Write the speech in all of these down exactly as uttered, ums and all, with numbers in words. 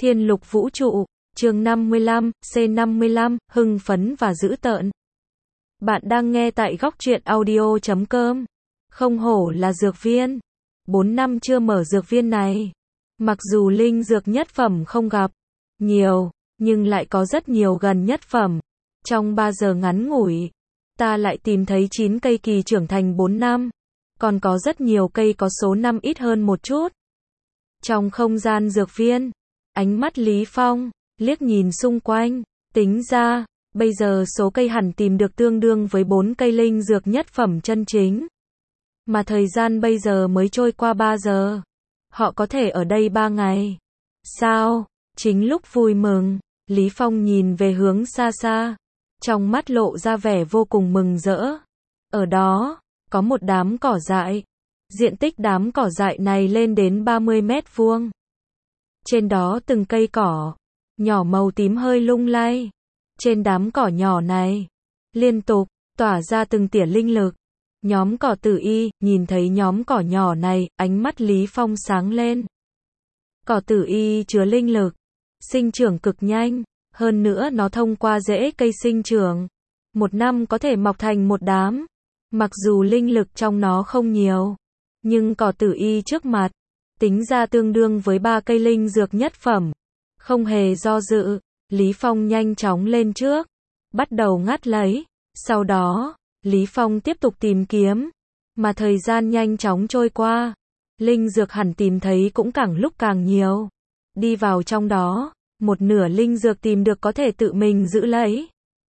Thiên lục vũ trụ, chương năm mươi lăm, C năm mươi lăm, hưng phấn và dữ tợn. Bạn đang nghe tại góc truyện audio chấm com. Không hổ là dược viên. Bốn năm chưa mở dược viên này. Mặc dù linh dược nhất phẩm không gặp nhiều, nhưng lại có rất nhiều gần nhất phẩm. Trong ba giờ ngắn ngủi, ta lại tìm thấy chín cây kỳ trưởng thành bốn năm. Còn có rất nhiều cây có số năm ít hơn một chút. Trong không gian dược viên, ánh mắt Lý Phong liếc nhìn xung quanh, tính ra, bây giờ số cây hẳn tìm được tương đương với bốn cây linh dược nhất phẩm chân chính. Mà thời gian bây giờ mới trôi qua ba giờ. Họ có thể ở đây ba ngày. Sao? Chính lúc vui mừng, Lý Phong nhìn về hướng xa xa. Trong mắt lộ ra vẻ vô cùng mừng rỡ. Ở đó, có một đám cỏ dại. Diện tích đám cỏ dại này lên đến ba mươi mét vuông. Trên đó từng cây cỏ nhỏ màu tím hơi lung lay. Trên đám cỏ nhỏ này, liên tục tỏa ra từng tia linh lực. Nhóm cỏ tử y, nhìn thấy nhóm cỏ nhỏ này, ánh mắt Lý Phong sáng lên. Cỏ tử y chứa linh lực, sinh trưởng cực nhanh, hơn nữa nó thông qua rễ cây sinh trưởng. Một năm có thể mọc thành một đám. Mặc dù linh lực trong nó không nhiều, nhưng cỏ tử y trước mặt, tính ra tương đương với ba cây linh dược nhất phẩm. Không hề do dự, Lý Phong nhanh chóng lên trước, bắt đầu ngắt lấy. Sau đó, Lý Phong tiếp tục tìm kiếm, mà thời gian nhanh chóng trôi qua. Linh dược hẳn tìm thấy cũng càng lúc càng nhiều. Đi vào trong đó, một nửa linh dược tìm được có thể tự mình giữ lấy.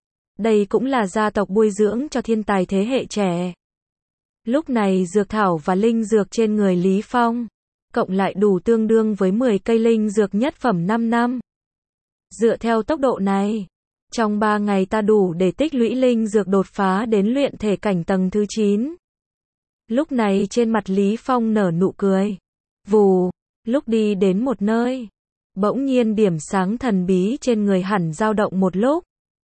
Đây cũng là gia tộc bồi dưỡng cho thiên tài thế hệ trẻ. Lúc này dược thảo và linh dược trên người Lý Phong, cộng lại đủ tương đương với mười cây linh dược nhất phẩm năm năm. Dựa theo tốc độ này, trong ba ngày ta đủ để tích lũy linh dược đột phá đến luyện thể cảnh tầng thứ chín. Lúc này trên mặt Lý Phong nở nụ cười. Vù, lúc đi đến một nơi, bỗng nhiên điểm sáng thần bí trên người hẳn dao động một lúc.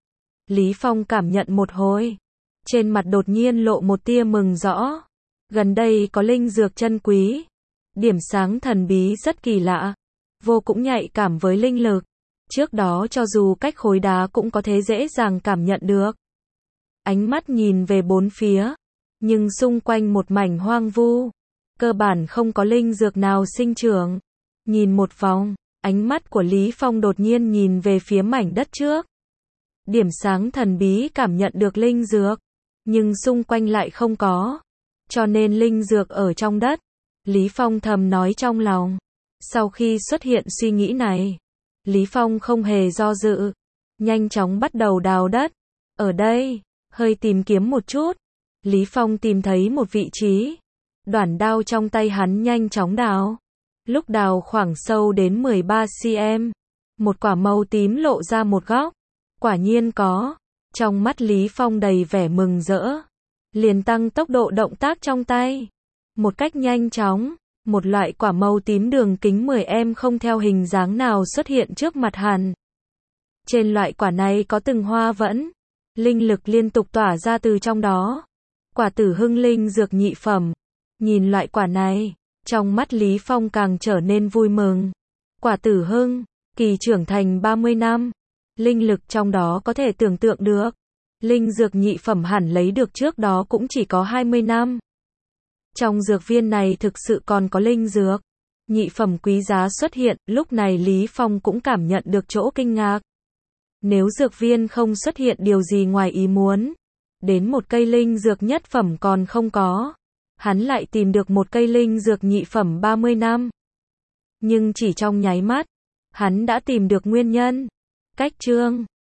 Lý Phong cảm nhận một hồi, trên mặt đột nhiên lộ một tia mừng rõ. Gần đây có linh dược chân quý. Điểm sáng thần bí rất kỳ lạ, vô cũng nhạy cảm với linh lực. Trước đó cho dù cách khối đá cũng có thể dễ dàng cảm nhận được. Ánh mắt nhìn về bốn phía, nhưng xung quanh một mảnh hoang vu, cơ bản không có linh dược nào sinh trưởng. Nhìn một vòng, ánh mắt của Lý Phong đột nhiên nhìn về phía mảnh đất trước. Điểm sáng thần bí cảm nhận được linh dược, nhưng xung quanh lại không có, cho nên linh dược ở trong đất. Lý Phong thầm nói trong lòng. Sau khi xuất hiện suy nghĩ này, Lý Phong không hề do dự, nhanh chóng bắt đầu đào đất. Ở đây, hơi tìm kiếm một chút, Lý Phong tìm thấy một vị trí. Đoản đao trong tay hắn nhanh chóng đào. Lúc đào khoảng sâu đến mười ba xăng-ti-mét, một quả màu tím lộ ra một góc. Quả nhiên có. Trong mắt Lý Phong đầy vẻ mừng rỡ, liền tăng tốc độ động tác trong tay. Một cách nhanh chóng, một loại quả màu tím đường kính mười mét không theo hình dáng nào xuất hiện trước mặt hắn. Trên loại quả này có từng hoa vẫn, linh lực liên tục tỏa ra từ trong đó. Quả tử hưng linh dược nhị phẩm. Nhìn loại quả này, trong mắt Lý Phong càng trở nên vui mừng. Quả tử hưng, kỳ trưởng thành ba mươi năm. Linh lực trong đó có thể tưởng tượng được. Linh dược nhị phẩm hẳn lấy được trước đó cũng chỉ có hai mươi năm. Trong dược viên này thực sự còn có linh dược nhị phẩm quý giá xuất hiện, lúc này Lý Phong cũng cảm nhận được chỗ kinh ngạc. Nếu dược viên không xuất hiện điều gì ngoài ý muốn, đến một cây linh dược nhất phẩm còn không có, hắn lại tìm được một cây linh dược nhị phẩm ba mươi năm. Nhưng chỉ trong nháy mắt, hắn đã tìm được nguyên nhân. Cách chương